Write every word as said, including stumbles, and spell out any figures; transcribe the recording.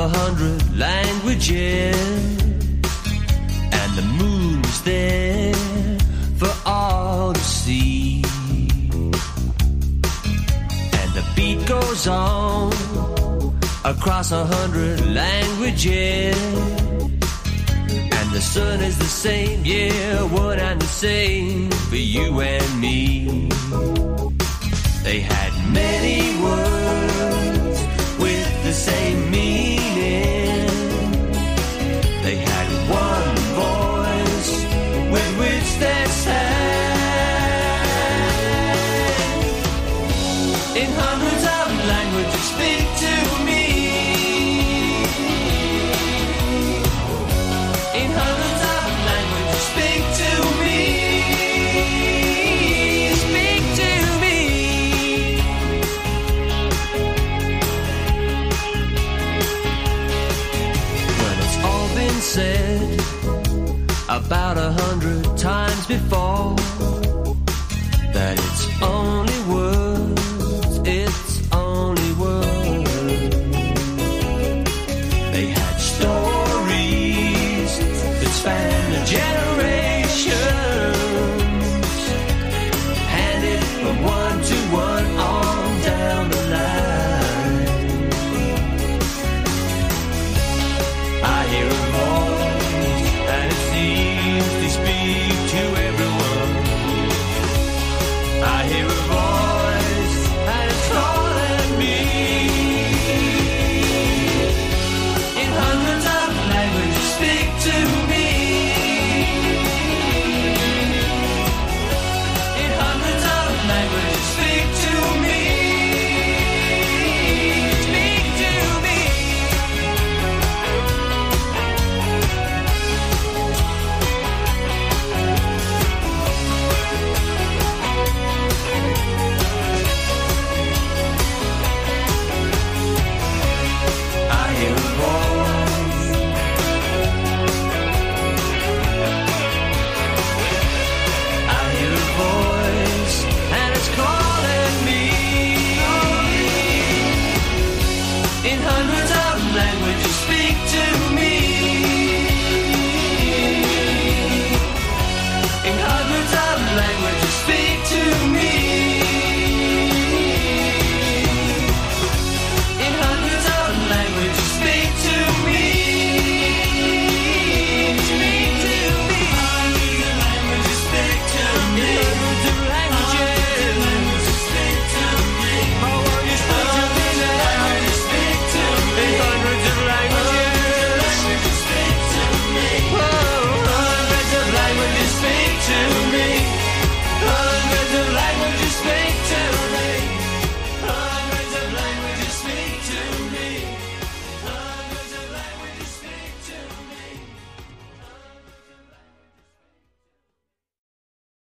a hundred languages, and the moon's there for all to see. And the beat goes on across a hundred languages, and the sun is the same, yeah, one and the same for you and me. They had many words with the same meaning. They had one voice with which they sang. In hundreds of languages, speak to me. In hundreds of languages, speak to me. Speak to me. When it's all been said about a hundred times before, that it's only words, it's only words. They have